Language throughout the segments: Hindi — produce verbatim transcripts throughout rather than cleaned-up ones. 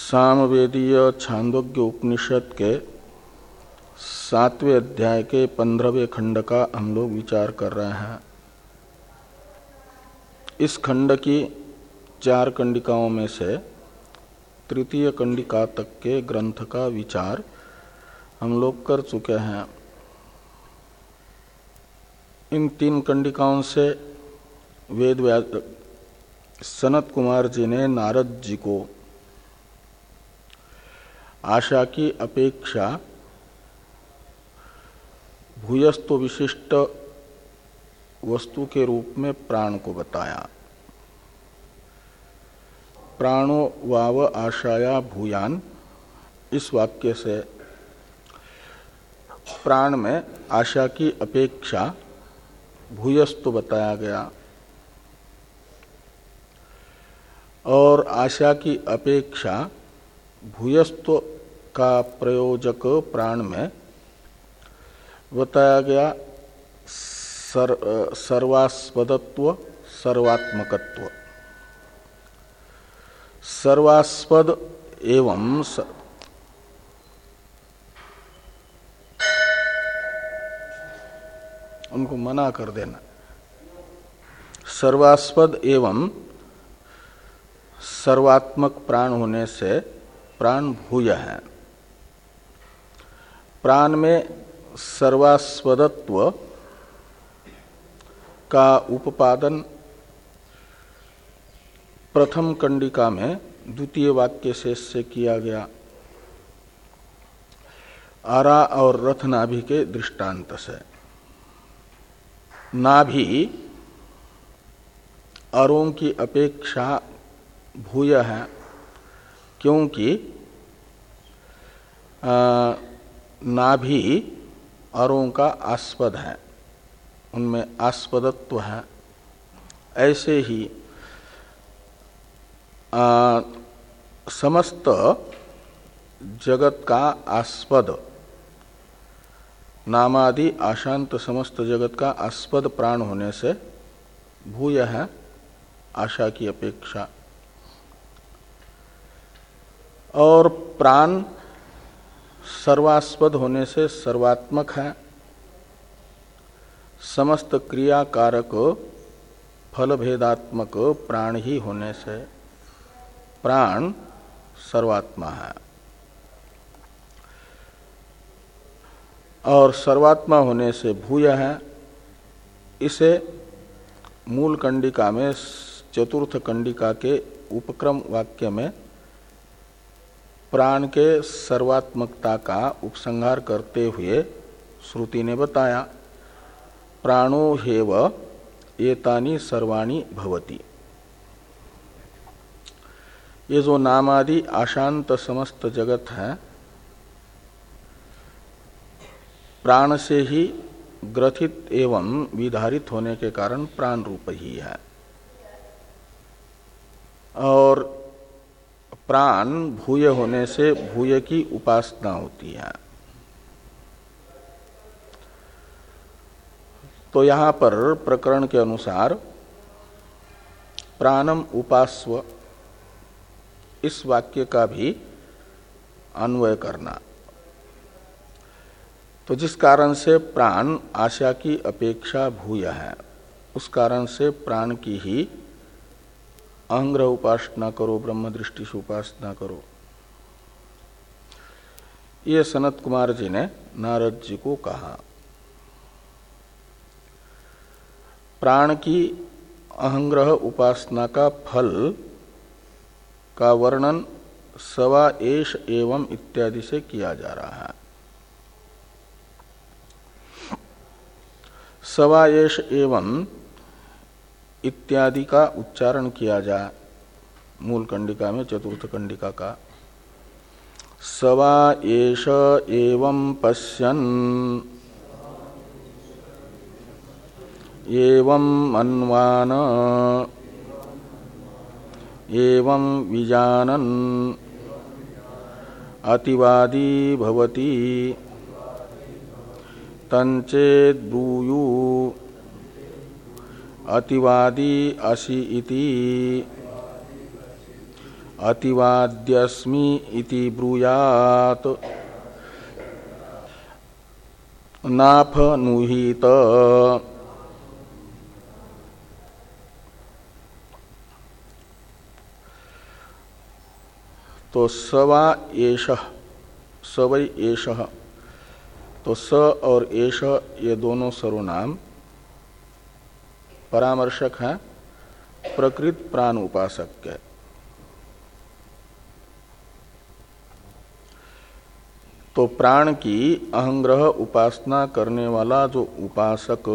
सामवेदीय छांदोग्य उपनिषद के सातवें अध्याय के पंद्रहवें खंड का हम लोग विचार कर रहे हैं। इस खंड की चार कंडिकाओं में से तृतीय कंडिका तक के ग्रंथ का विचार हम लोग कर चुके हैं। इन तीन कंडिकाओं से वेद सनत कुमार जी ने नारद जी को आशा की अपेक्षा भूयस्त्व विशिष्ट वस्तु के रूप में प्राण को बताया। प्राणो वाव आशाया भूयान, इस वाक्य से प्राण में आशा की अपेक्षा भूयस्त्व बताया गया और आशा की अपेक्षा भूयस्त्व का प्रयोजक प्राण में बताया गया सर, सर्वास्पदत्व सर्वात्मकत्व। सर्वास्पद एवं स, उनको मना कर देना। सर्वास्पद एवं सर्वात्मक प्राण होने से प्राण भूय है। प्राण में सर्वास्पदत्व का उपादन प्रथम कंडिका में द्वितीय वाक्य शेष से किया गया, आरा और रथ नाभि के दृष्टांत से। नाभि अरों की अपेक्षा भूय है क्योंकि नाभि अरों का आस्पद है, उनमें आस्पदत्व है। ऐसे ही आ, समस्त जगत का आस्पद नामादि आशांत समस्त जगत का आस्पद प्राण होने से भूय है आशा की अपेक्षा। और प्राण सर्वास्पद होने से सर्वात्मक है। समस्त क्रिया कारक फल भेदात्मक प्राण ही होने से प्राण सर्वात्मा है। और सर्वात्मा होने से भूय है। इसे मूल कंडिका में चतुर्थ कंडिका के उपक्रम वाक्य में प्राण के सर्वात्मकता का उपसंहार करते हुए श्रुति ने बताया, प्राणो हेव एतानि सर्वाणि भवति। ये जो नामादि आशांत समस्त जगत है प्राण से ही ग्रथित एवं विधारित होने के कारण प्राण रूप ही है। और प्राण भूय होने से भूय की उपासना होती है। तो यहां पर प्रकरण के अनुसार प्राणम उपास्व इस वाक्य का भी अन्वय करना। तो जिस कारण से प्राण आशा की अपेक्षा भूय है, उस कारण से प्राण की ही अहंग्रह उपासना करो, ब्रह्म दृष्टि से उपासना करो। ये सनत कुमार जी ने नारद जी को कहा। प्राण की अहंग्रह उपासना का फल का वर्णन सवा एष एवं इत्यादि से किया जा रहा है। सवा एष एवं इत्यादि का उच्चारण किया जाए मूल कंडिका में चतुर्थ कंडिका का। सवा एष एवं पश्यन् एवं मन्वान एवं विजानन् अतिवादी भवति तंचेद्ब्रूयु अतिवादी असि इति अतिवाद्यस्मि इति ब्रूयात् नाफनुहित। तो सवा एषः, सवै एषः, तो स और एष ये दोनों सर्वनाम परामर्शक हैं प्रकृत प्राण उपासक के। तो प्राण की अहंग्रह उपासना करने वाला जो उपासक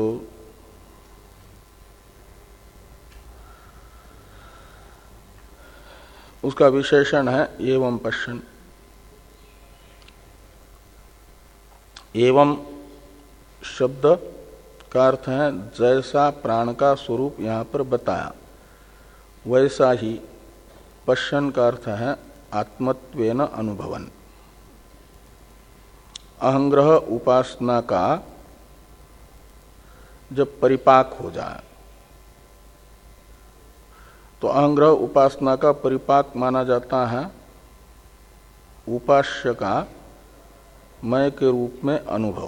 उसका विशेषण है एवं पश्यन्। एवं शब्द का अर्थ है जैसा प्राण का स्वरूप यहाँ पर बताया वैसा ही। पश्यन् का अर्थ है आत्मत्वेन अनुभवन। अहंग्रह उपासना का जब परिपाक हो जाए तो अहंग्रह उपासना का परिपाक माना जाता है उपास्य का मय के रूप में अनुभव।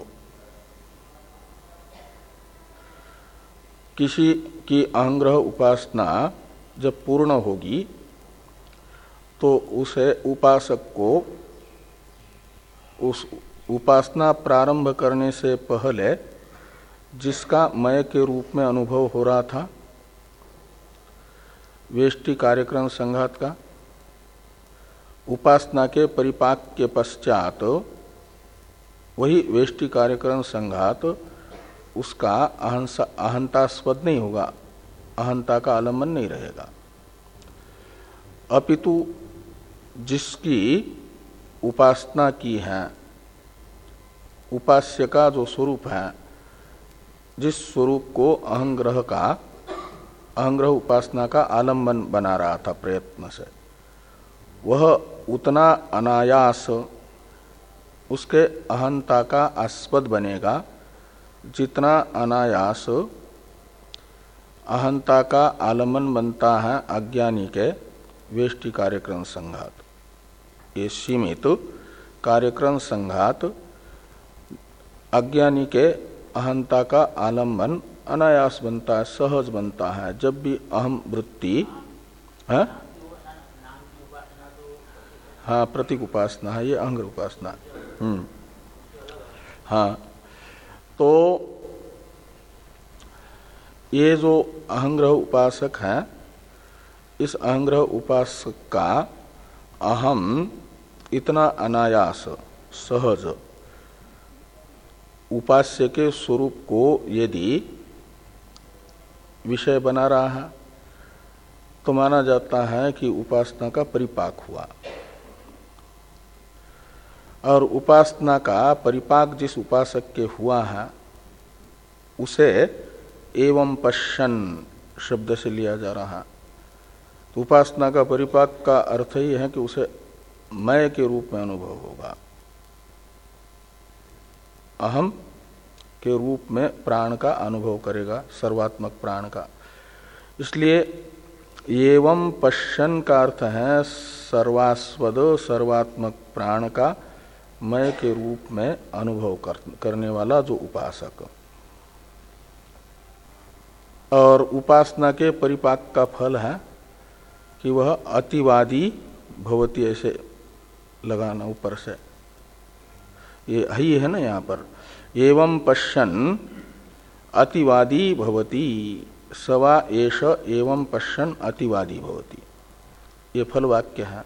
किसी की अहंग्रह उपासना जब पूर्ण होगी तो उसे उपासक को उस उपासना प्रारंभ करने से पहले जिसका मय के रूप में अनुभव हो रहा था वेष्टि कार्यक्रम संघात का, उपासना के परिपाक के पश्चात वही वेष्टि कार्यक्रम संघात उसका अहंसा अहंतास्पद नहीं होगा, अहंता का आलम्बन नहीं रहेगा, अपितु जिसकी उपासना की है उपास्य का जो स्वरूप है, जिस स्वरूप को अहंग्रह का अहंग्रह उपासना का आलम्बन बना रहा था प्रयत्न से, वह उतना अनायास उसके अहंता का आस्पद बनेगा जितना अनायास अहंता का आलम्बन बनता है अज्ञानी के वेष्टि कार्यक्रम संघात। ये सीमित कार्यक्रम संघात अज्ञानी के अहंता का आलम्बन अनायास बनता है, सहज बनता है। जब भी अहम वृत्ति है, हाँ प्रतीक उपासना है ये, अहंग्रह उपासना। हम्म हाँ, तो ये जो अहंग्रह उपासक है इस अहंग्रह उपासक का अहम इतना अनायास सहज उपास्य के स्वरूप को यदि विषय बना रहा है तो माना जाता है कि उपासना का परिपाक हुआ। और उपासना का परिपाक जिस उपासक के हुआ है उसे एवं पश्यन् शब्द से लिया जा रहा है। तो उपासना का परिपाक का अर्थ ही है कि उसे मय के रूप में अनुभव होगा, अहम के रूप में प्राण का अनुभव करेगा, सर्वात्मक प्राण का। इसलिए एवं पश्यन् का अर्थ है सर्वास्वद सर्वात्मक प्राण का मय के रूप में अनुभव कर, करने वाला जो उपासक। और उपासना के परिपाक का फल है कि वह अतिवादी भवती, ऐसे लगाना ऊपर से, ये ही है ना यहाँ पर, एवं पश्यन् अतिवादी भवती, सवा एष एवं पश्यन् अतिवादी भवती, ये फल वाक्य है।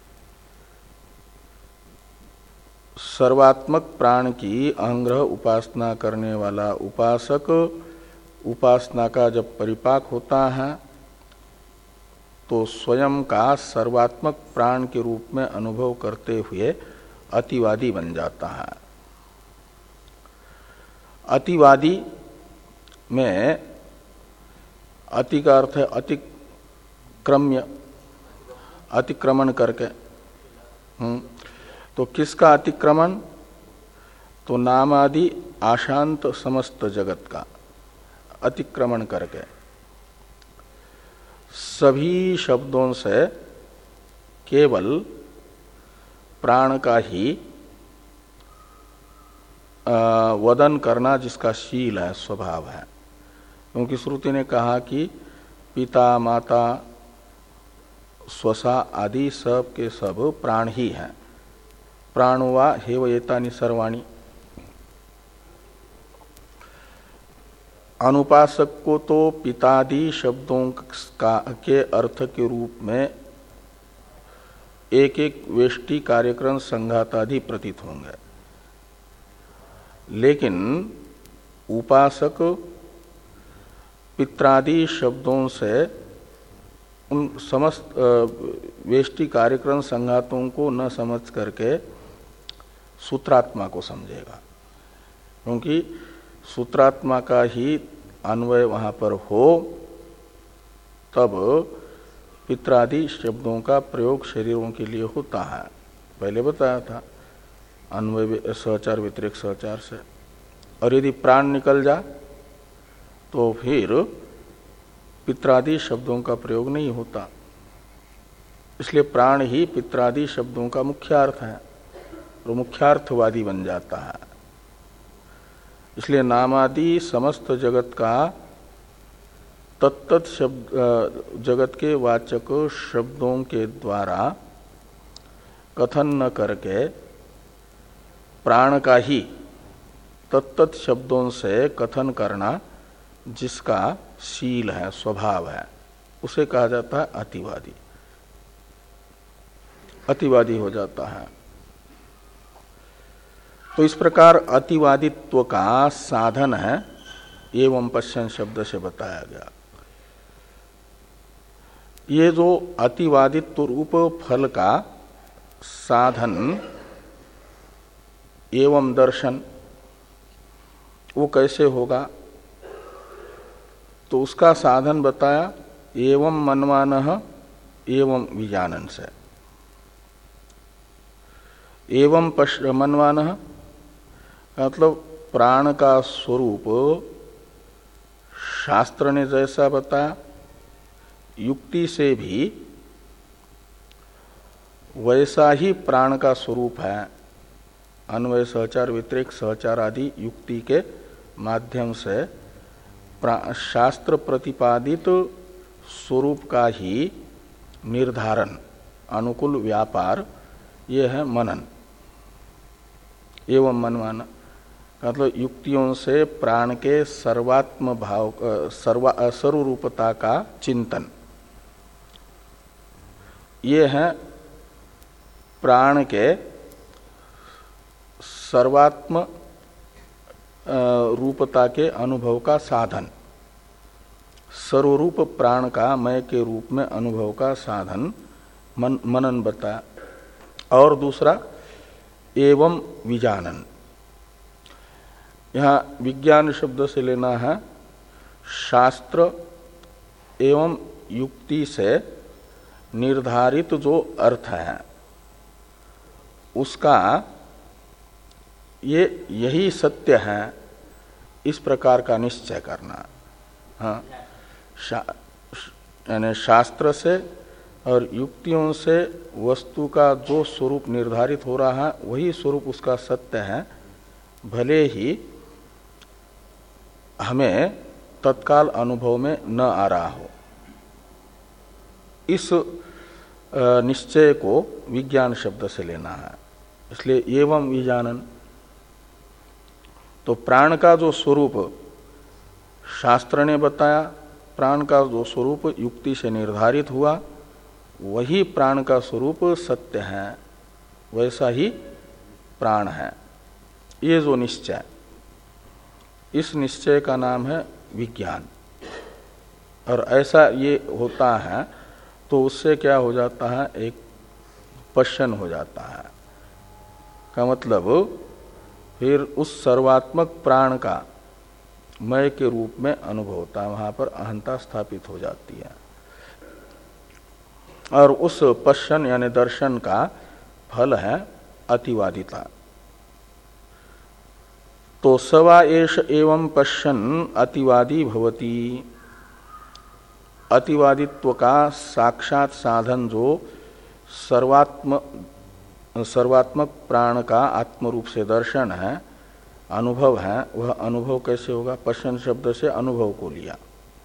सर्वात्मक प्राण की अहंग्रह उपासना करने वाला उपासक उपासना का जब परिपाक होता है तो स्वयं का सर्वात्मक प्राण के रूप में अनुभव करते हुए अतिवादी बन जाता है। अतिवादी में अति का अर्थ है अतिक्रम्य, अतिक्रमण करके। हम्म तो किसका अतिक्रमण? तो नामादि आशांत समस्त जगत का अतिक्रमण करके, सभी शब्दों से केवल प्राण का ही वदन करना जिसका शील है, स्वभाव है। क्योंकि श्रुति ने कहा कि पिता माता स्वसा आदि सब के सब प्राण ही हैं। प्राणवा हेव एतानि सर्वाणि। अनुपासक को तो पितादि शब्दों का के अर्थ के रूप में एक एक वेष्टि कार्यक्रम संघातादि प्रतीत होंगे, लेकिन उपासक पित्रादि शब्दों से उन समस्त वेष्टि कार्यक्रम संघातों को न समझ करके सूत्रात्मा को समझेगा। क्योंकि सूत्रात्मा का ही अन्वय वहाँ पर हो तब पित्रादि शब्दों का प्रयोग शरीरों के लिए होता है। पहले बताया था अन्वय सहचार व्यतिरेक सहचार से। और यदि प्राण निकल जा तो फिर पित्रादि शब्दों का प्रयोग नहीं होता। इसलिए प्राण ही पित्रादि शब्दों का मुख्यार्थ है, तो मुख्यार्थवादी बन जाता है। इसलिए नामादि समस्त जगत का तत्त शब्द जगत के वाचक शब्दों के द्वारा कथन न करके प्राण का ही तत्त शब्दों से कथन करना जिसका शील है, स्वभाव है, उसे कहा जाता है अतिवादी। अतिवादी हो जाता है। तो इस प्रकार अतिवादित्व का साधन है एवं पश्चन शब्द से बताया गया। ये जो अतिवादित्व रूप फल का साधन एवं दर्शन वो कैसे होगा, तो उसका साधन बताया एवं मनमानः एवं विजानन से। एवं मनमानः मतलब प्राण का स्वरूप शास्त्र ने जैसा बताया युक्ति से भी वैसा ही प्राण का स्वरूप है। अन्वय सहचार व्यतिरेक सहचार आदि युक्ति के माध्यम से शास्त्र प्रतिपादित स्वरूप का ही निर्धारण अनुकूल व्यापार ये है मनन एवं मनमान। मतलब युक्तियों से प्राण के सर्वात्म भाव सर्वा सर्वरूपता का चिंतन, ये है प्राण के सर्वात्म रूपता के अनुभव का साधन। सर्वरूप प्राण का मय के रूप में अनुभव का साधन मन, मनन बताया। और दूसरा एवं विजानन, यहाँ विज्ञान शब्द से लेना है शास्त्र एवं युक्ति से निर्धारित जो अर्थ है उसका ये यही सत्य है, इस प्रकार का निश्चय करना। हाँ, शा, यानी शास्त्र से और युक्तियों से वस्तु का जो स्वरूप निर्धारित हो रहा है वही स्वरूप उसका सत्य है, भले ही हमें तत्काल अनुभव में न आ रहा हो। इस निश्चय को विज्ञान शब्द से लेना है। इसलिए एवं विजानन, तो प्राण का जो स्वरूप शास्त्र ने बताया, प्राण का जो स्वरूप युक्ति से निर्धारित हुआ, वही प्राण का स्वरूप सत्य है, वैसा ही प्राण है। ये जो निश्चय, इस निश्चय का नाम है विज्ञान। और ऐसा ये होता है तो उससे क्या हो जाता है, एक पश्चन हो जाता है। का मतलब फिर उस सर्वात्मक प्राण का मय के रूप में अनुभव होता है, वहां पर अहंता स्थापित हो जाती है। और उस पश्चन यानी दर्शन का फल है अतिवादिता। तो सवा एष एवं पश्चन अतिवादी भवति। अतिवादित्व का साक्षात साधन जो सर्वात्म सर्वात्मक प्राण का आत्म रूप से दर्शन है, अनुभव है, वह अनुभव कैसे होगा? पश्यन शब्द से अनुभव को लिया,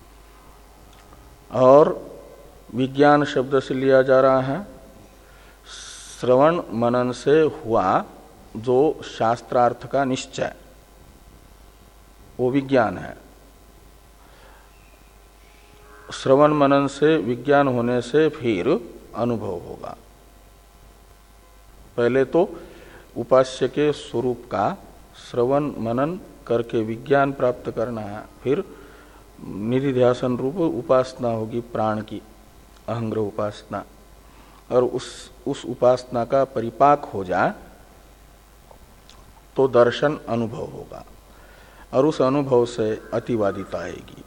और विज्ञान शब्द से लिया जा रहा है श्रवण मनन से हुआ जो शास्त्रार्थ का निश्चय, वो विज्ञान है। श्रवण मनन से विज्ञान होने से फिर अनुभव होगा। पहले तो उपास्य के स्वरूप का श्रवण मनन करके विज्ञान प्राप्त करना है, फिर निधिध्यासन रूप उपासना होगी प्राण की, अहंग्रह उपासना, और उस उस उपासना का परिपाक हो जाए तो दर्शन अनुभव होगा, और उस अनुभव से अतिवादिता आएगी।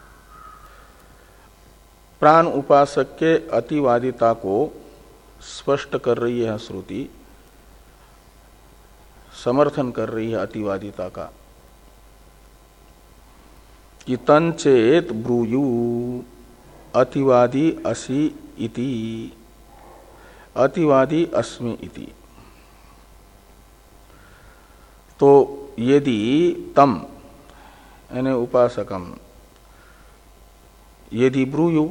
प्राण उपासक के अतिवादिता को स्पष्ट कर रही है श्रुति, समर्थन कर रही है अतिवादिता का, कि तंचेत ब्रूयु अतिवादी असि इति, अतिवादी अस्मि इति। तो यदि तम यानी उपासकम, यदि ब्रूयु,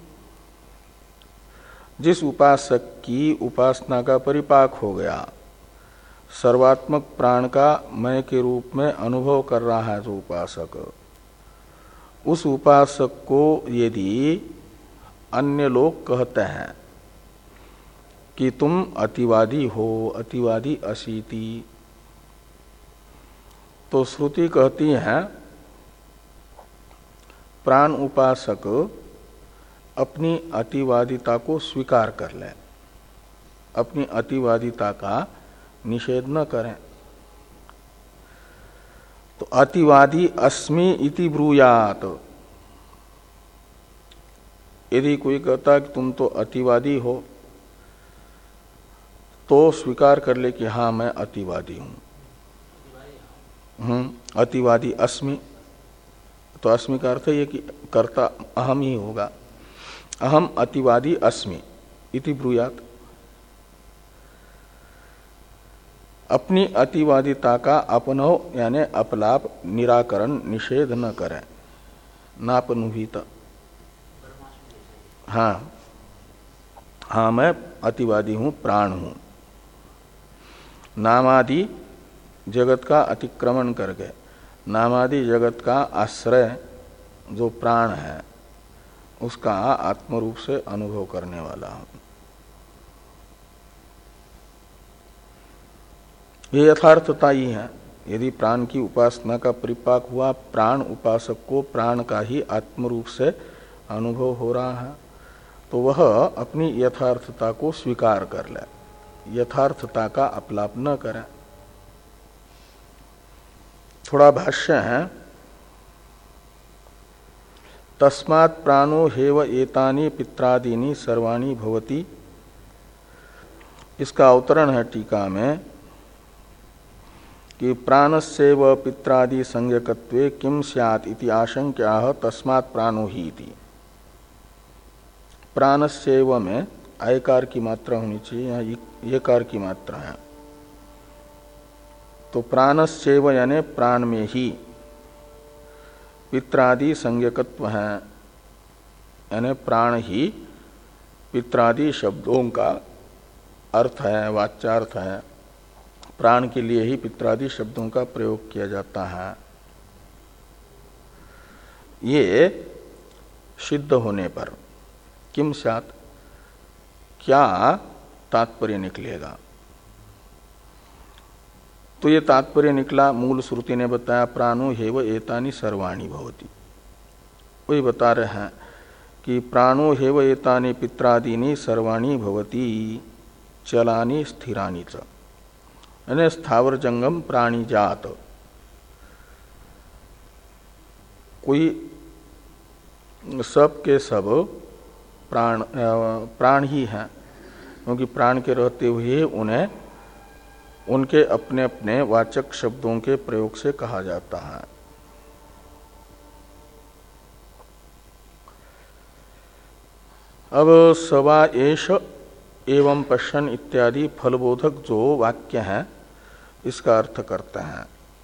जिस उपासक की उपासना का परिपाक हो गया, सर्वात्मक प्राण का मय के रूप में अनुभव कर रहा है जो उपासक, उस उपासक को यदि अन्य लोग कहते हैं कि तुम अतिवादी हो, अतिवादी असीति, तो श्रुति कहती है प्राण उपासक अपनी अतिवादिता को स्वीकार कर ले, अपनी अतिवादिता का निषेध न करें। तो अतिवादी अस्मि इति ब्रूयात, यदि कोई कहता है कि तुम तो अतिवादी हो, तो स्वीकार कर ले कि हाँ मैं अतिवादी हूं। हम्म अतिवादी अस्मि, तो अस्मि का अर्थ ये कि कर्ता अहम ही होगा। अहम अतिवादी अस्मि इति ब्रूयात, अपनी अतिवादिता का अपनव यानी अपलाप, निराकरण, निषेध न करें, नापनुहित। हाँ हाँ मैं अतिवादी हूं, प्राण हूं। नामादि जगत का अतिक्रमण करके नामादि जगत का आश्रय जो प्राण है उसका आत्मरूप से अनुभव करने वाला हूं। ये यथार्थता ही है। यदि प्राण की उपासना का परिपाक हुआ, प्राण उपासक को प्राण का ही आत्मरूप से अनुभव हो रहा है, तो वह अपनी यथार्थता को स्वीकार कर ले, यथार्थता का अपलाप न करे। थोड़ा भाष्य है, तस्मात् प्राणो हेव एतानि पित्रादीनि सर्वाणि भवति। इसका अवतरण है टीका में कि प्राणस्यैव पित्रादि संज्ञकत्वे किम स्यात् इति आशंक्याः तस्मात् प्राणो ही इति। प्राणस्यैव में आयकार की मात्रा होनी चाहिए, यहाँ यकार की मात्रा है। तो प्राणस्यैव यानी प्राण में ही, पित्रादि संज्ञकत्व है यानी प्राण ही पित्रादि शब्दों का अर्थ है, वाच्यार्थ है। प्राण के लिए ही पित्रादि शब्दों का प्रयोग किया जाता है। ये सिद्ध होने पर किम स्यात्, क्या तात्पर्य निकलेगा? तो ये तात्पर्य निकला, मूल श्रुति ने बताया प्राणो हेव एतानि सर्वाणि भवति। वही बता रहे हैं कि प्राणो हेव एतानि पित्रादीनि सर्वाणि भवति चलानि स्थिरानि च, यानी स्थावर जंगम प्राणी जात। कोई सब के सब प्राण प्राण ही हैं, क्योंकि प्राण के रहते हुए उन्हें उनके अपने अपने वाचक शब्दों के प्रयोग से कहा जाता है। अब सवा एष एवं पश्यन् इत्यादि फलबोधक जो वाक्य है इसका अर्थ करते हैं।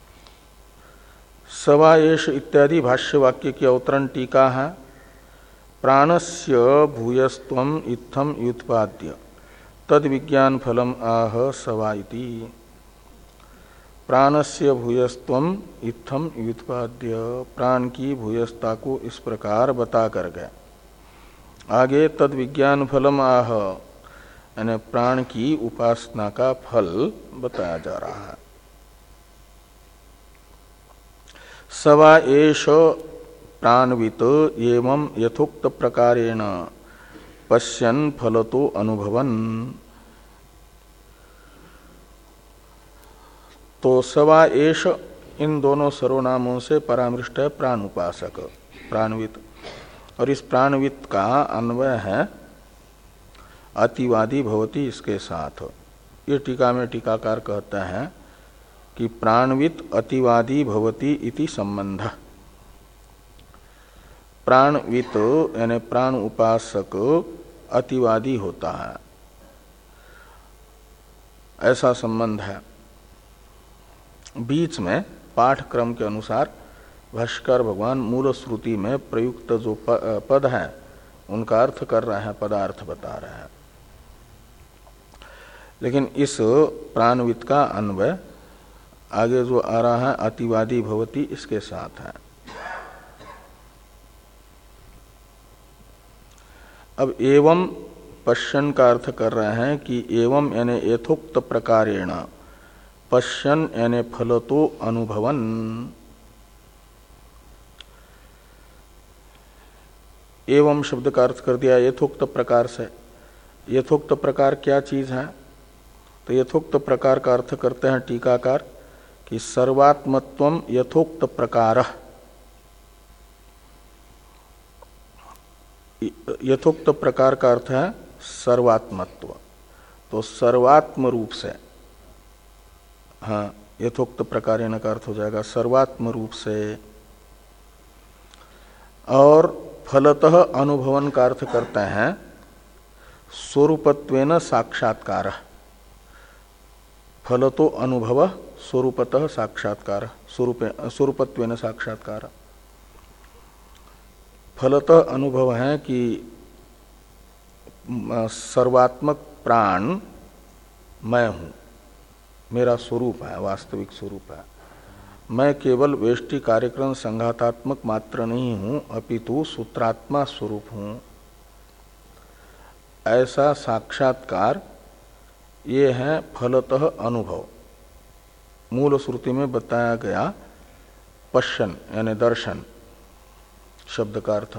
सवाएश इत्यादि भाष्य वाक्य की अवतरण टीका है। प्राणस्य भूयस्त्वम इत्थम व्युत्पाद्य तद विज्ञान फलम आह सवा इति। प्राणस्य भूयस्त्वम इत्थम व्युत्पाद्य, प्राण की भूयस्ता को इस प्रकार बता कर गए। आगे तद विज्ञान फलम आह, यानी प्राण की उपासना का फल बताया जा रहा है। सवा एष प्राणवित एवं यथोक्त प्रकारेण पश्यन् फलतो अनुभवन्। तो सवा एष इन दोनों सर्वनामों से परामृष्ट है प्राण उपासक, प्राणवित। और इस प्राणवित का अन्वय है अतिवादी भवति इसके साथ। ये टीका में टीकाकार कहते हैं कि प्राणवित अतिवादी भवति इति संबंध। प्राणवित यानी प्राण उपासक अतिवादी होता है, ऐसा संबंध है। बीच में पाठक्रम के अनुसार भाष्यकार भगवान मूल श्रुति में प्रयुक्त जो पद है उनका अर्थ कर रहे हैं, पदार्थ बता रहे हैं। लेकिन इस प्राणवित का अन्वय आगे जो आ रहा है अतिवादी भवति इसके साथ है। अब एवं पश्यन का अर्थ कर रहे हैं कि एवं यानी यथोक्त प्रकारेण, पश्यन यानी फलतो अनुभवन। एवं शब्द का अर्थ कर दिया यथोक्त प्रकार से। यथोक्त प्रकार क्या चीज है? तो यथोक्त प्रकार का अर्थ करते हैं टीकाकार कि सर्वात्मत्वम यथोक्त प्रकारः। यथोक्त प्रकार का अर्थ है सर्वात्मत्व। तो सर्वात्म रूप से, हाँ, यथोक्त प्रकार का अर्थ हो जाएगा सर्वात्म रूप से। और फलतः अनुभवन का अर्थ करते हैं स्वरूपत्वेन साक्षात्कार। फलतो अनुभव स्वरूपतः साक्षात्कार, स्वरूपत्वेन साक्षात्कार। फलतः अनुभव है कि सर्वात्मक प्राण मैं हूं, मेरा स्वरूप है, वास्तविक स्वरूप है। मैं केवल वेष्टि कार्यक्रम संघातात्मक मात्र नहीं हूं, अपितु सूत्रात्मा स्वरूप हूं। ऐसा साक्षात्कार ये है फलतः अनुभव। मूल श्रुति में बताया गया पश्यन यानी दर्शन शब्द का अर्थ।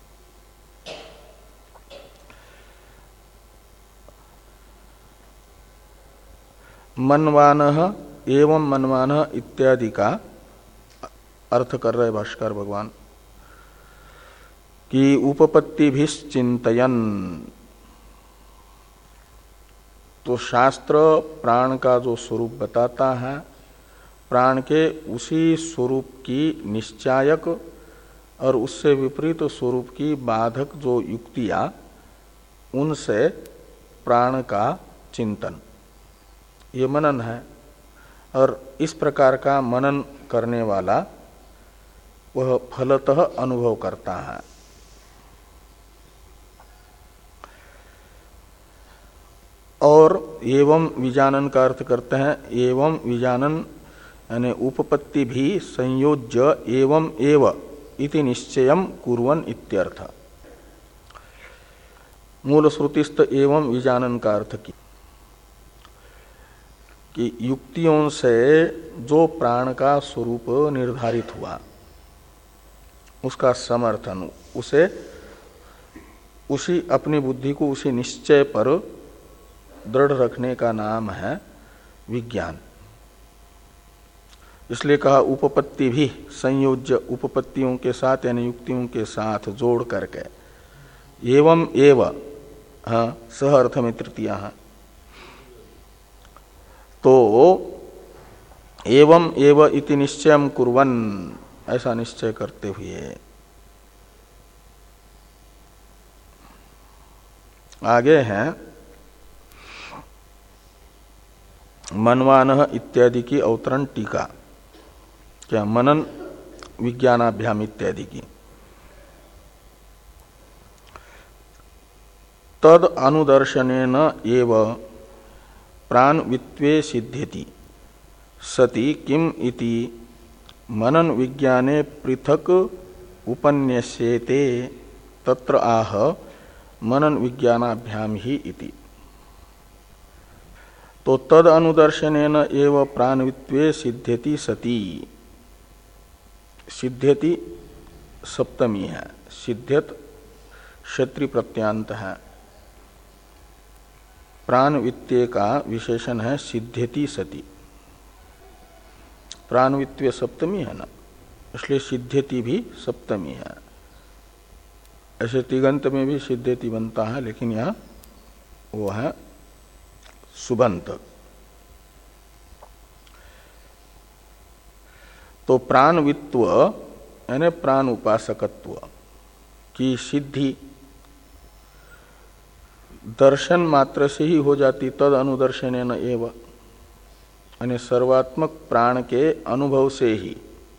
मनवानः एवं मनवानः इत्यादि का अर्थ कर रहे भाष्कर भगवान कि उपपत्तिभिश्चिन्तयन्। तो शास्त्र प्राण का जो स्वरूप बताता है, प्राण के उसी स्वरूप की निश्चायक और उससे विपरीत स्वरूप की बाधक जो युक्तियां, उनसे प्राण का चिंतन, ये मनन है। और इस प्रकार का मनन करने वाला वह फलतः अनुभव करता है। और एवं विजानन का अर्थ करते हैं एवं विजानन यानी उपपत्ति भी संयोज्य एवं एव इति निश्चयम कुर्वन् इत्यर्थ। मूल श्रुतिस्थ एवं विजानन का अर्थ की कि युक्तियों से जो प्राण का स्वरूप निर्धारित हुआ उसका समर्थन, उसे उसी अपनी बुद्धि को उसी निश्चय पर दृढ़ रखने का नाम है विज्ञान। इसलिए कहा उपपत्ति भी संयोज्य, उपपत्तियों के साथ यानी युक्तियों के साथ जोड़ करके एवं एव, हाँ, सह अर्थ में तृतीया है। तो एवं एव इति निश्चयम कुर्वन्, ऐसा निश्चय करते हुए आगे हैं मनवान इत्यादि की अवतरण टीका, क्या मनन विज्ञानाभ्याम इत्यादि की। तद अनुदर्शनेन एव प्राणवित्वे सिद्ध्यति सति किम इति मनन विज्ञाने पृथक उपन्यस्येते तत्र आह मनन विज्ञानाभ्याम ही इति। तो तद अनुदर्शनेन एव प्राणवित्वे सिद्ध्यति सति, सिद्ध्यति सप्तमी है, सिद्ध्यत क्षत्रि प्रत्यांत है, प्राणवित्ते का विशेषण है सिद्ध्यति सति। प्राणवित्वे सप्तमी है ना, इसलिए सिद्ध्यति भी सप्तमी है। ऐसे तिगंत में भी सिद्ध्यति बनता है, लेकिन यह वो है सुबंत। तो प्राणवित्व यानी प्राण उपासकत्व की सिद्धि दर्शन मात्र से ही हो जाती, तद अनुदर्शनेन एव, यानी सर्वात्मक प्राण के अनुभव से ही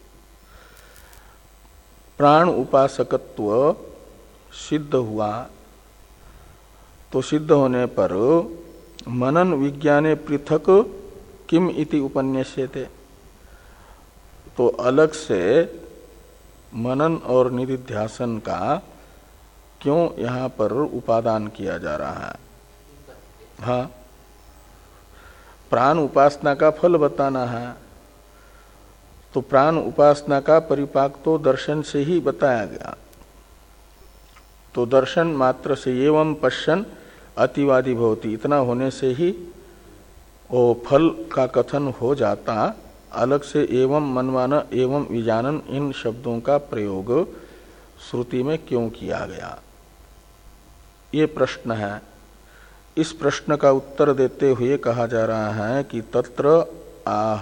प्राण उपासकत्व सिद्ध हुआ। तो सिद्ध होने पर मनन विज्ञाने पृथक किम इति उपन्यस्यते, तो अलग से मनन और निधिध्यासन का क्यों यहाँ पर उपादान किया जा रहा है। हाँ, प्राण उपासना का फल बताना है, तो प्राण उपासना का परिपाक तो दर्शन से ही बताया गया। तो दर्शन मात्र से एवं पश्यन अतिवादी भवति, इतना होने से ही वो फल का कथन हो जाता। अलग से एवं मनवान एवं विजानन इन शब्दों का प्रयोग श्रुति में क्यों किया गया, ये प्रश्न है। इस प्रश्न का उत्तर देते हुए कहा जा रहा है कि तत्र आह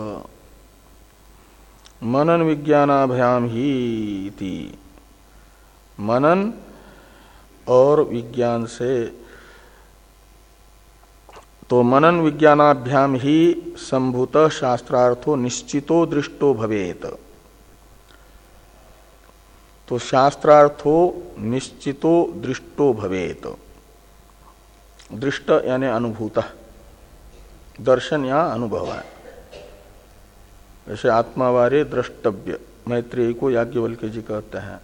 मनन विज्ञानाभ्याम ही इति, मनन और विज्ञान से, तो मनन विज्ञानाभ्याम ही संभूत शास्त्रार्थो निश्चितो दृष्टो भवेत। तो शास्त्रार्थो निश्चितो दृष्टो भवेत, दृष्ट यानी अनुभूत, दर्शन या अनुभव है। जैसे आत्मावारे द्रष्टव्य, मैत्रेयी को याज्ञवल्क्य जी कहते हैं।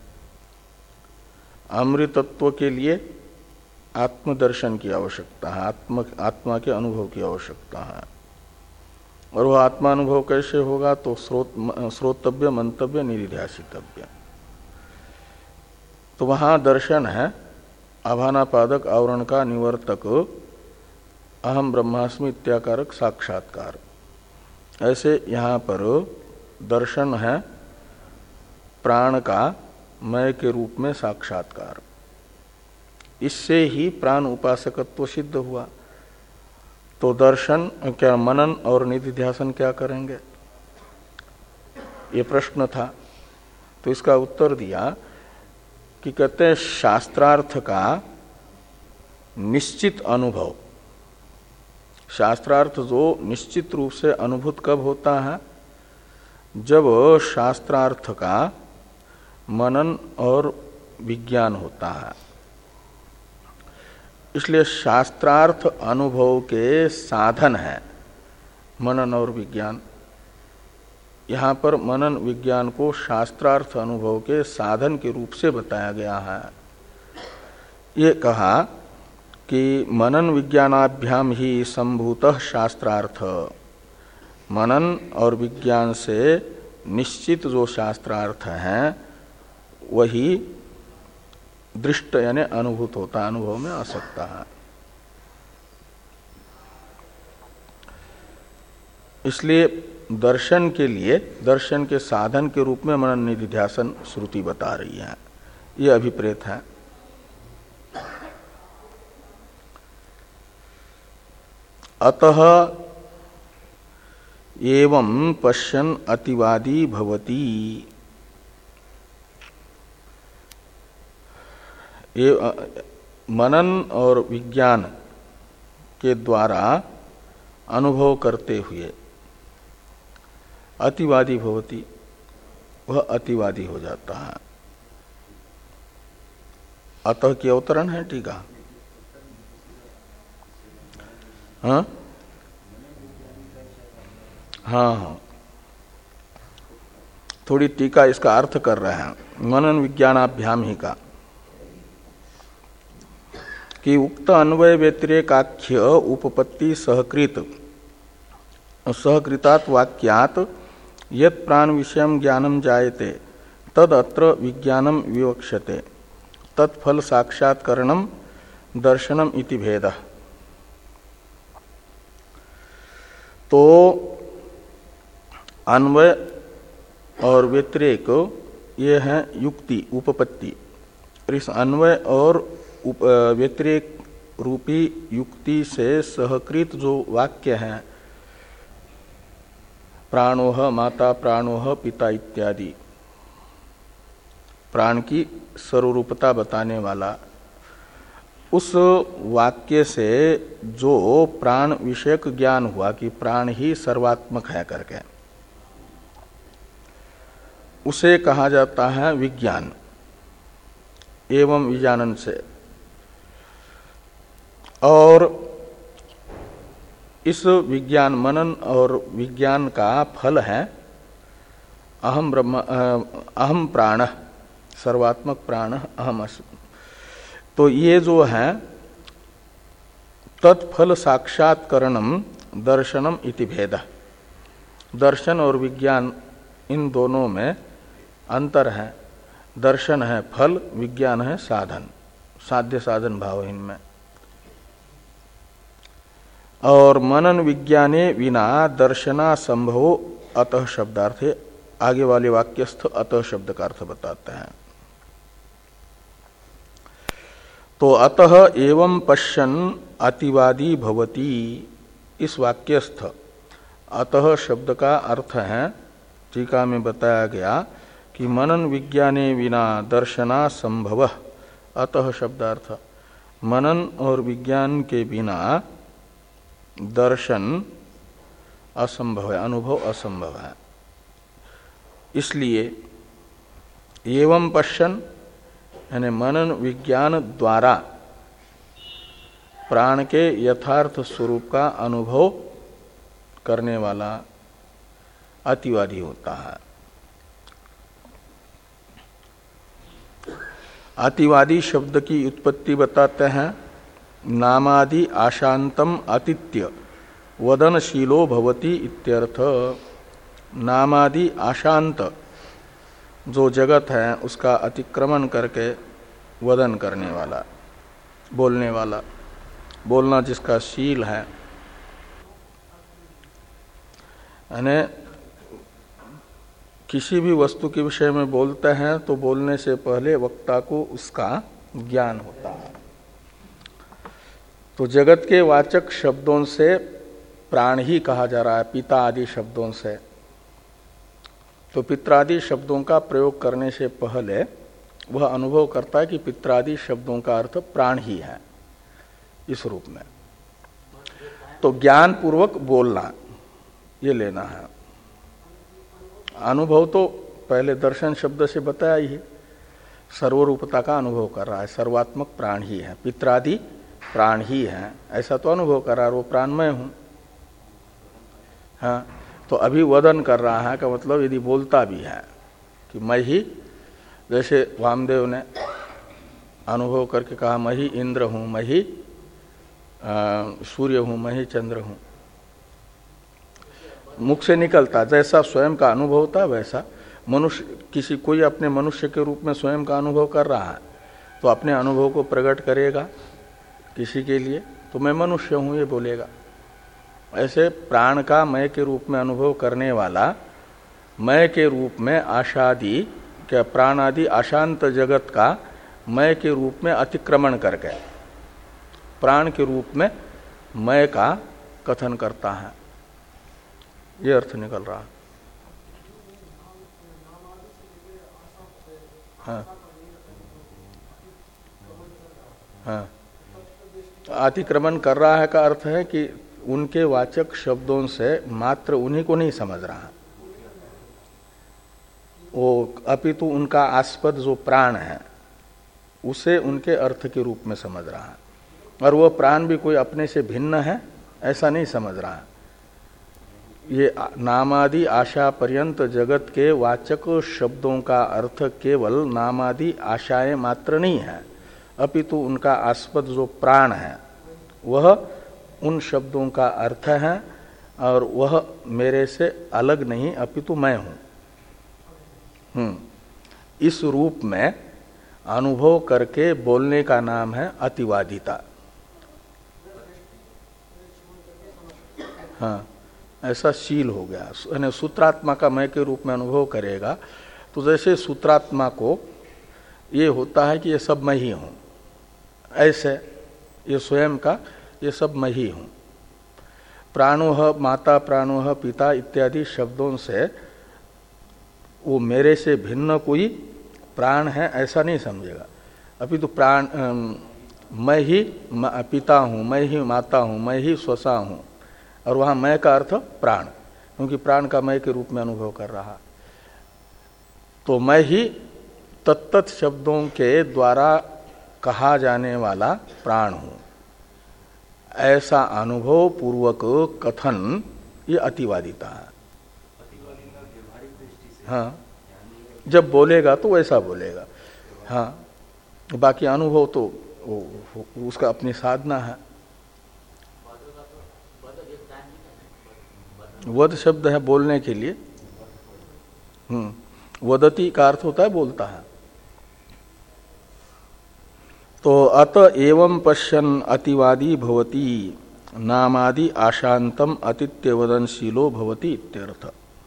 अमृतत्व के लिए आत्मदर्शन की आवश्यकता है, आत्म आत्मा के अनुभव की आवश्यकता है। और वह आत्मानुभव कैसे होगा, तो श्रोत श्रोतव्य, मंतव्य, निधिध्यासितव्य। तो वहां दर्शन है आभानापादक आवरण का निवर्तक अहम ब्रह्मास्मि इत्याकारक साक्षात्कार। ऐसे यहाँ पर दर्शन है प्राण का मय के रूप में साक्षात्कार। इससे ही प्राण उपासकत्व सिद्ध हुआ। तो दर्शन क्या, मनन और निधिध्यासन क्या करेंगे, ये प्रश्न था। तो इसका उत्तर दिया कि कहते हैं शास्त्रार्थ का निश्चित अनुभव, शास्त्रार्थ जो निश्चित रूप से अनुभूत कब होता है, जब शास्त्रार्थ का मनन और विज्ञान होता है। इसलिए शास्त्रार्थ अनुभव के साधन है मनन और विज्ञान। यहाँ पर मनन विज्ञान को शास्त्रार्थ अनुभव के साधन के रूप से बताया गया है। ये कहा कि मनन विज्ञानाभ्याम ही संभूतः शास्त्रार्थ, मनन और विज्ञान से निश्चित जो शास्त्रार्थ है वही दृष्ट यानी अनुभूत होता, अनुभव में आ सकता है। इसलिए दर्शन के लिए, दर्शन के साधन के रूप में मनन निधिध्यासन श्रुति बता रही है, ये अभिप्रेत है। अतः एवं पश्यन् अतिवादी भवति, ये मनन और विज्ञान के द्वारा अनुभव करते हुए अतिवादी भवति, वह अतिवादी हो जाता है। अतः की अवतरण है टीका। हाँ हाँ हाँ, थोड़ी टीका इसका अर्थ कर रहे हैं मनन विज्ञानाभ्याम ही का, कि उक्त अन्वय व्यतिरेकाख्य उपपत्ति सहकृत सहकृतात् वाक्यात् यत् प्राण विषयम ज्ञानम जायते तद अत्र विज्ञानम विवक्ष्यते तत्फल साक्षात्करणम दर्शनम इति भेदः। तो अन्वय और व्यतिरेक ये है युक्ति उपपत्ति। इस अन्वय और व्यतिरेक रूपी युक्ति से सहकृत जो वाक्य हैं, प्राणोह माता प्राणोह पिता इत्यादि, प्राण की सर्वरूपता बताने वाला, उस वाक्य से जो प्राण विषयक ज्ञान हुआ कि प्राण ही सर्वात्मक है करके, उसे कहा जाता है विज्ञान। एवं विज्ञानन से, और इस विज्ञान मनन और विज्ञान का फल है अहम ब्रह्म अहम प्राण, सर्वात्मक प्राण अहम अस्मि। तो ये जो है तत्फल साक्षात्करणम दर्शनम इति भेद। दर्शन और विज्ञान इन दोनों में अंतर है। दर्शन है फल, विज्ञान है साधन, साध्य साधन भाव इनमें। और मनन विज्ञाने विना दर्शना संभवो अतः शब्दार्थ है। आगे वाले वाक्यस्थ अतः शब्द का अर्थ बताते हैं। तो अतः एवं पश्यन् अतिवादी भवति, इस वाक्यस्थ अतः शब्द का अर्थ है, टीका में बताया गया कि मनन विज्ञाने विना दर्शना संभव। अतः शब्दार्थ मनन और विज्ञान के बिना दर्शन असंभव है, अनुभव असंभव है। इसलिए एवं पश्यन् यानी मनन विज्ञान द्वारा प्राण के यथार्थ स्वरूप का अनुभव करने वाला अतिवादी होता है। अतिवादी शब्द की उत्पत्ति बताते हैं। नामादि आशांतम अतित्य वदनशीलो भवति इत्यर्थ। नामादि आशांत जो जगत है उसका अतिक्रमण करके वदन करने वाला, बोलने वाला, बोलना जिसका शील है, यानी किसी भी वस्तु के विषय में बोलते हैं तो बोलने से पहले वक्ता को उसका ज्ञान होता है। तो जगत के वाचक शब्दों से प्राण ही कहा जा रहा है, पिता आदि शब्दों से। तो पित्रादि शब्दों का प्रयोग करने से पहले वह अनुभव करता है कि पित्रादि शब्दों का अर्थ प्राण ही है इस रूप में। तो ज्ञान पूर्वक बोलना ये लेना है। अनुभव तो पहले दर्शन शब्द से बताया ही, सर्वरूपता का अनुभव कर रहा है, सर्वात्मक प्राण ही है, पित्रादि प्राण ही है, ऐसा तो अनुभव कर रहा है, वो प्राणमय हूं। हाँ, तो अभी वदन कर रहा है का मतलब यदि बोलता भी है कि मैं ही, जैसे वामदेव ने अनुभव करके कहा मैं ही इंद्र हूं, मैं ही सूर्य हूं, मैं ही चंद्र हूं, मुख से निकलता, जैसा स्वयं का अनुभव होता वैसा मनुष्य, किसी कोई अपने मनुष्य के रूप में स्वयं का अनुभव कर रहा है तो अपने अनुभव को प्रकट करेगा किसी के लिए, तो मैं मनुष्य हूं ये बोलेगा। ऐसे प्राण का मय के रूप में अनुभव करने वाला मय के रूप में आशादि क्या प्राण आदि अशांत जगत का मय के रूप में अतिक्रमण करके प्राण के रूप में मय का कथन करता है, ये अर्थ निकल रहा। हाँ हाँ, अतिक्रमण कर रहा है का अर्थ है कि उनके वाचक शब्दों से मात्र उन्हीं को नहीं समझ रहा, वो अपितु उनका आस्पद जो प्राण है उसे उनके अर्थ के रूप में समझ रहा है। और वह प्राण भी कोई अपने से भिन्न है ऐसा नहीं समझ रहा है। ये नामादि आशा पर्यंत जगत के वाचक शब्दों का अर्थ केवल नामादि आशाएं मात्र नहीं है, अपितु उनका आस्पद जो प्राण है वह उन शब्दों का अर्थ है और वह मेरे से अलग नहीं अपितु मैं हूं। हम्म इस रूप में अनुभव करके बोलने का नाम है अतिवादिता। हाँ, ऐसा शील हो गया। यानी सूत्रात्मा का मैं के रूप में अनुभव करेगा तो जैसे सूत्रात्मा को ये होता है कि ये सब मैं ही हूं, ऐसे ये स्वयं का ये सब मैं ही हूं। प्राणोह माता प्राणोह पिता इत्यादि शब्दों से वो मेरे से भिन्न कोई प्राण है ऐसा नहीं समझेगा। अभी तो प्राण मैं ही पिता हूं, मैं ही माता हूं, मैं ही स्वसा हूं, और वहां मैं का अर्थ प्राण, क्योंकि प्राण का मैं के रूप में अनुभव कर रहा। तो मैं ही तत्तत् शब्दों के द्वारा कहा जाने वाला प्राण हूं, ऐसा अनुभव पूर्वक कथन ये अतिवादिता है। हाँ, जब बोलेगा तो वैसा बोलेगा। हाँ, बाकी अनुभव तो वो, उसका अपनी साधना है। वद शब्द है बोलने के लिए। हम्म वदती का अर्थ होता है बोलता है। तो अत एवं पश्यन् अतिवादी भवति नामादि आशांतम अतित्य वदनशीलो भवति इत्यर्थ।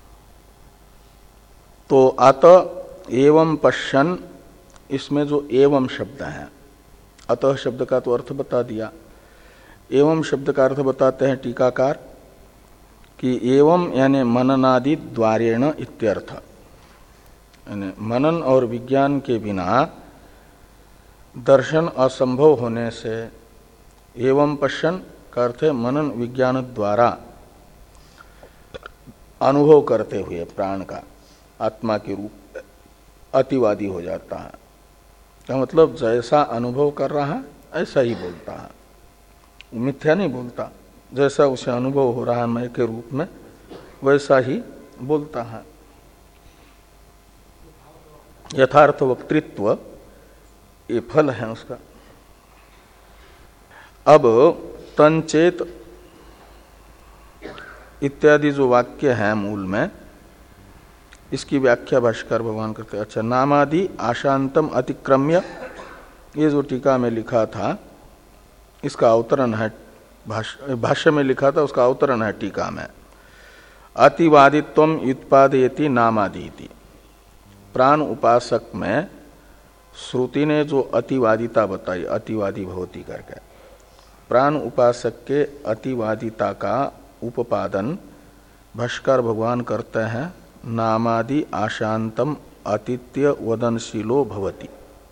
तो अत एवं पश्यन्, इसमें जो एवं शब्द है, अतः शब्द का तो अर्थ बता दिया। एवं शब्द का अर्थ बताते हैं टीकाकार कि एवं यानी मननादि द्वारेण इत्यर्थ, यानी मनन और विज्ञान के बिना दर्शन असंभव होने से एवं पश्यन् का अर्थ है मनन विज्ञान द्वारा अनुभव करते हुए प्राण का आत्मा के रूप अतिवादी हो जाता है। का मतलब जैसा अनुभव कर रहा है ऐसा ही बोलता है, मिथ्या नहीं बोलता। जैसा उसे अनुभव हो रहा है मैं के रूप में वैसा ही बोलता है। यथार्थ वक्तृत्व ये फल है उसका। अब तंचेत इत्यादि जो वाक्य है मूल में, इसकी व्याख्या भाष्यकार भगवान करते हैं। अच्छा, नामादि आशांतम अतिक्रम्य, ये जो टीका में लिखा था इसका अवतरण है, भाष्य भाष्य में लिखा था उसका अवतरण है टीका में। अतिवादित्वम युत्पादयति नामादीति। प्राण उपासक में श्रुति ने जो अतिवादिता बताई, अतिवादी भवति करके, प्राण उपासक के अतिवादिता का उपादन भाष्यकार भगवान करते हैं नामादि आशांतम अतित्य वदनशीलो भवति।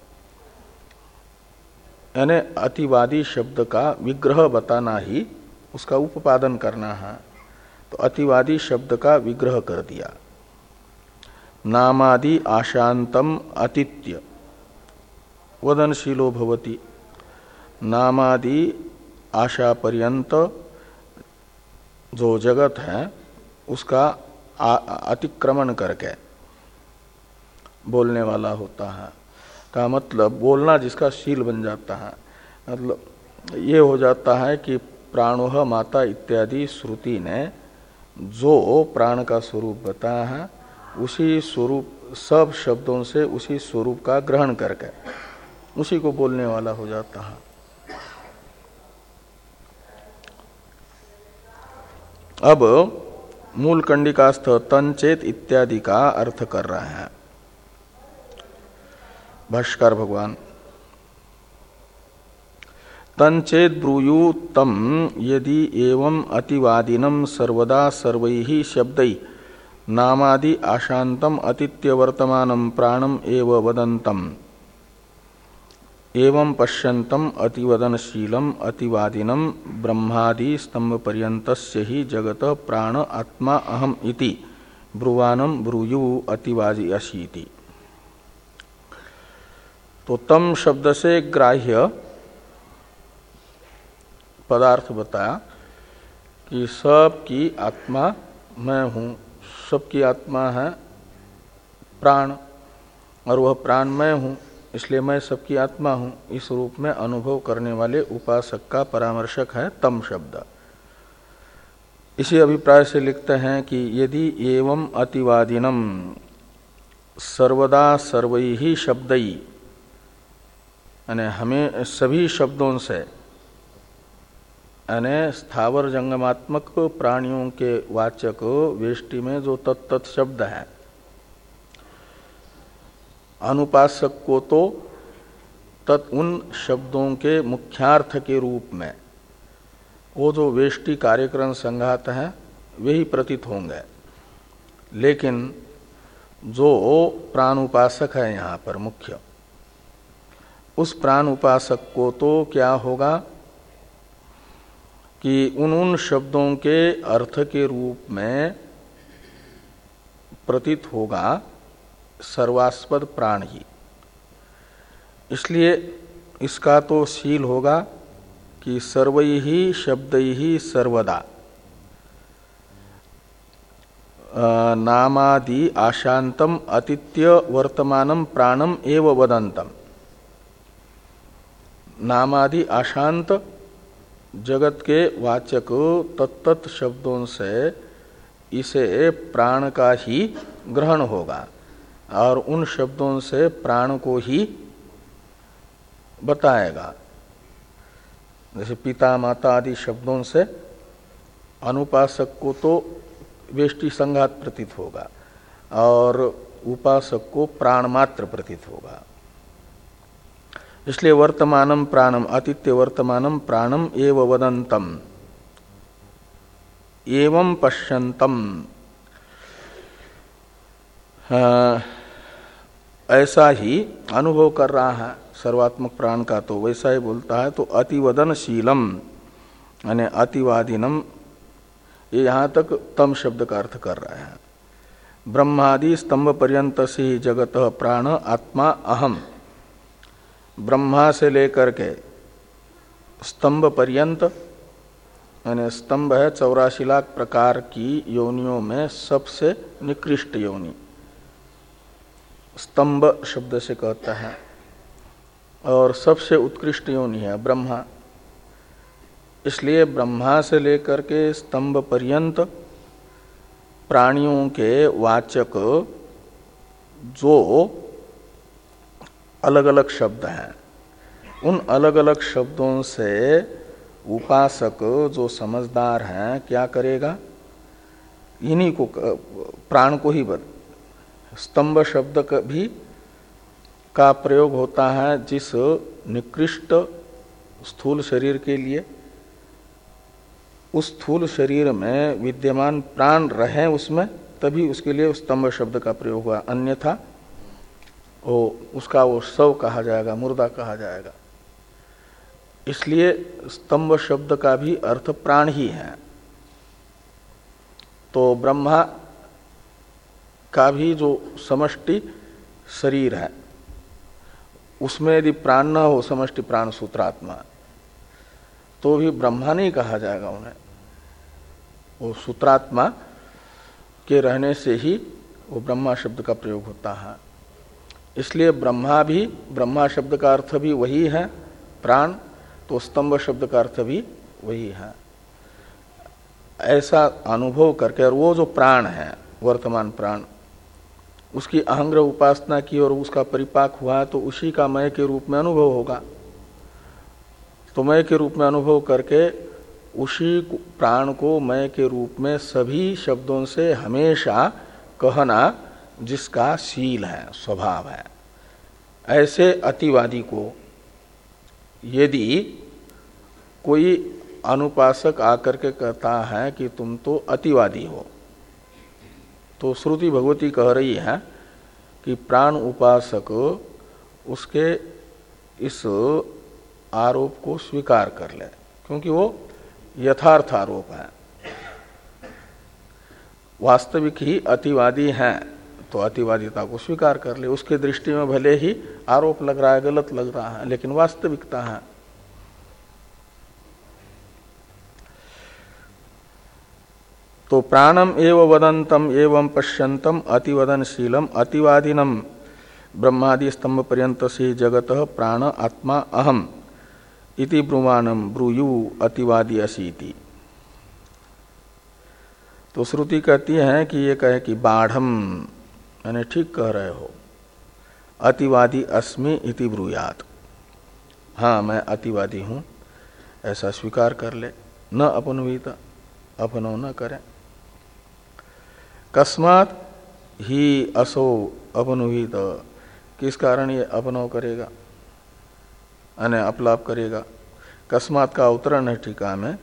यानी अतिवादी शब्द का विग्रह बताना ही उसका उपादन करना है। तो अतिवादी शब्द का विग्रह कर दिया। नामादि आशांतम अतित्य वदनशीलो भवति। नामादि आशा पर्यंत जो जगत है उसका अतिक्रमण करके बोलने वाला होता है। का मतलब बोलना जिसका शील बन जाता है। मतलब ये हो जाता है कि प्राणोह माता इत्यादि श्रुति ने जो प्राण का स्वरूप बताया है उसी स्वरूप सब शब्दों से उसी स्वरूप का ग्रहण करके उसी को बोलने वाला हो जाता है। अब मूल कंडिकास्थ तंचेत इत्यादि का अर्थ कर रहे हैं भाष्यकार भगवान। तंचेत ब्रूयु तम यदि एवं अतिवादिनम सर्वदा सर्वैहि शब्दै नामादि आशांतम अतित्य वर्तमानम प्राणम एव वदंतम। एवं पश्यन्तम अतिवदनशीलम अतिवादिनम ब्रह्मादि स्तंभ पर्यंतस्य ही जगत प्राण आत्मा अहम इति ब्रुवानम ब्रूयु अतिवादी अशीति। तो तम शब्द से ग्राह्य पदार्थ बताया कि सबकी आत्मा मैं हूँ, सबकी आत्मा है प्राण और वह प्राण मैं हूँ, इसलिए मैं सबकी आत्मा हूँ। इस रूप में अनुभव करने वाले उपासक का परामर्शक है तम शब्द। इसी अभिप्राय से लिखते हैं कि यदि एवं अतिवादिनम सर्वदा सर्वैहि शब्दई, यानी हमें सभी शब्दों से, यानी स्थावर जंगमात्मक प्राणियों के वाचक वेष्टि में जो तत्त शब्द है, अनुपासक को तो तत् उन शब्दों के मुख्यार्थ के रूप में वो जो वेष्टि कार्यक्रम संघात है वही प्रतीत होंगे, लेकिन जो प्राण उपासक है यहाँ पर मुख्य, उस प्राण उपासक को तो क्या होगा कि उन उन शब्दों के अर्थ के रूप में प्रतीत होगा सर्वास्पद प्राण ही। इसलिए इसका तो शील होगा कि सर्वैहि शब्दैहि सर्वदा नामादि आशांतम अतिथ्य वर्तमानम प्राणम एव वदंतम। नामादि आशांत जगत के वाचक तत्त शब्दों से इसे प्राण का ही ग्रहण होगा और उन शब्दों से प्राण को ही बताएगा। जैसे पिता माता आदि शब्दों से अनुपासक को तो वेष्टि संघात प्रतीत होगा और उपासक को प्राण मात्र प्रतीत होगा। इसलिए वर्तमानम प्राणम अतिथ्य वर्तमानम प्राणम एव वदंतम एवं पश्यन्तम, ऐसा ही अनुभव कर रहा है सर्वात्मक प्राण का, तो वैसा ही बोलता है। तो अतिवदनशीलम यानी अतिवादिनम, ये यहाँ तक तम शब्द का अर्थ कर रहा है। ब्रह्मादि स्तंभ पर्यंत से जगत प्राण आत्मा अहम, ब्रह्मा से लेकर के स्तंभ पर्यंत, यानी स्तंभ है चौरासी लाख प्रकार की योनियों में सबसे निकृष्ट योनि, स्तंभ शब्द से कहता है, और सबसे उत्कृष्ट योनि है ब्रह्मा। इसलिए ब्रह्मा से लेकर के स्तंभ पर्यंत प्राणियों के वाचक जो अलग अलग शब्द हैं, उन अलग अलग शब्दों से उपासक जो समझदार हैं क्या करेगा, इन्हीं को प्राण को ही बद स्तंभ शब्द का भी का प्रयोग होता है जिस निकृष्ट स्थूल शरीर के लिए, उस स्थूल शरीर में विद्यमान प्राण रहे उसमें, तभी उसके लिए स्तंभ शब्द का प्रयोग हुआ, अन्यथा वो उसका वो शव कहा जाएगा, मुर्दा कहा जाएगा। इसलिए स्तंभ शब्द का भी अर्थ प्राण ही है। तो ब्रह्मा का भी जो समष्टि शरीर है उसमें यदि प्राण न हो, समष्टि प्राण सूत्रात्मा, तो भी ब्रह्मा नहीं कहा जाएगा उन्हें, वो सूत्रात्मा के रहने से ही वो ब्रह्मा शब्द का प्रयोग होता है। इसलिए ब्रह्मा भी, ब्रह्मा शब्द का अर्थ भी वही है प्राण, तो स्तंभ शब्द का अर्थ भी वही है। ऐसा अनुभव करके, और वो जो प्राण है वर्तमान प्राण, उसकी अहंग्रह उपासना की और उसका परिपाक हुआ तो उसी का मय के रूप में अनुभव होगा। तो मय के रूप में अनुभव करके उसी प्राण को मय के रूप में सभी शब्दों से हमेशा कहना जिसका शील है, स्वभाव है, ऐसे अतिवादी को यदि कोई अनुपासक आकर के कहता है कि तुम तो अतिवादी हो, तो श्रुति भगवती कह रही है कि प्राण उपासक उसके इस आरोप को स्वीकार कर ले, क्योंकि वो यथार्थ आरोप है। वास्तविक ही अतिवादी हैं तो अतिवादिता को स्वीकार कर ले। उसके दृष्टि में भले ही आरोप लग रहा है, गलत लग रहा है, लेकिन वास्तविकता है। तो प्राणम एव वदंतम एवं पश्यंतम अतिवदनशीलम अतिवादिनम ब्रह्मादि स्तंभ पर्यंत से जगत प्राण आत्मा अहम इति ब्रुवाणम ब्रूयु अतिवादी असीति। तो श्रुति कहती है कि ये कहे कि बाढ़म, यानी ठीक कह रहे हो, अतिवादी अस्मि इति ब्रूयात, हाँ मैं अतिवादी हूं ऐसा स्वीकार कर ले। न अपनुवीत, अपनो न करें। कस्मात ही असो अपनुहित, किस कारण ये अपनव करेगा, अने अपलाप करेगा। कस्मात का अवतरण है टीका में,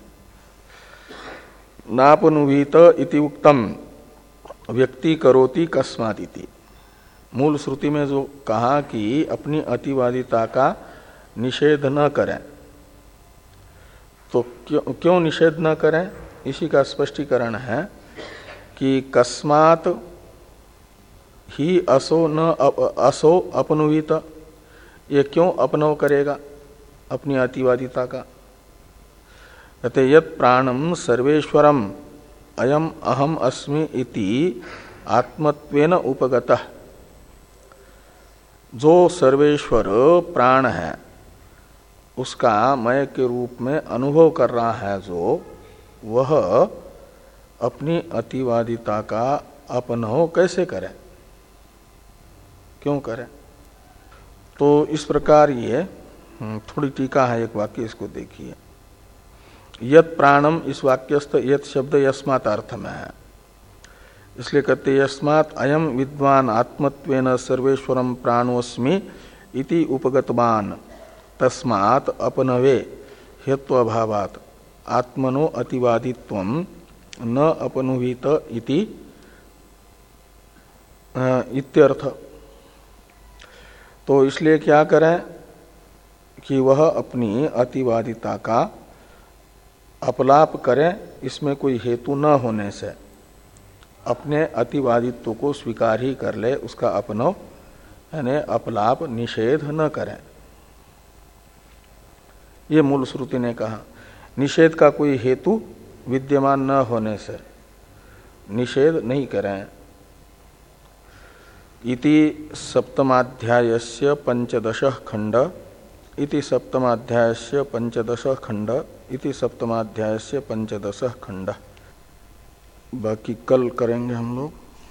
नापनुहित इति उक्तम व्यक्ति करोति कस्मात इति। मूल श्रुति में जो कहा कि अपनी अतिवादिता का निषेध न करें, तो क्यों, क्यों निषेध न करें, इसी का स्पष्टीकरण है कि कस्मात ही असो न असो अपनुहित, ये क्यों अपनव करेगा अपनी अतिवादिता का। कहते यत् प्राणम सर्वेश्वरम अयम अहम अस्मि इति आत्मत्वेन उपगतः, जो सर्वेश्वर प्राण है उसका मय के रूप में अनुभव कर रहा है जो, वह अपनी अतिवादिता का अपनव कैसे करे, क्यों करे। तो इस प्रकार ये थोड़ी टीका है, एक वाक्य इसको देखिए। यत् प्राणम, इस वाक्यस्थ यत् शब्द यस्मात् अर्थ में है, इसलिए कहते यस्मात् अयम विद्वान आत्मत्वेन सर्वेश्वरम प्राणोस्मि इति उपगतवान तस्मात् अपनवे हेत्वाभावात् आत्मनो अतिवादित्वम न अपनुहित इति इत्यर्थ। तो इसलिए क्या करें कि वह अपनी अतिवादिता का अपलाप करें, इसमें कोई हेतु न होने से अपने अतिवादित्व को स्वीकार ही कर ले, उसका अपनव यानी अपलाप निषेध न करें। ये मूल श्रुति ने कहा। निषेध का कोई हेतु विद्यमान न होने से निषेध नहीं करें। इति सप्तमाध्यायस्य पंचदश खंड इति सप्तमाध्यायस्य पंचदश खंड इति सप्तमाध्यायस्य पंचदश खंड। बाकी कल करेंगे हम लोग।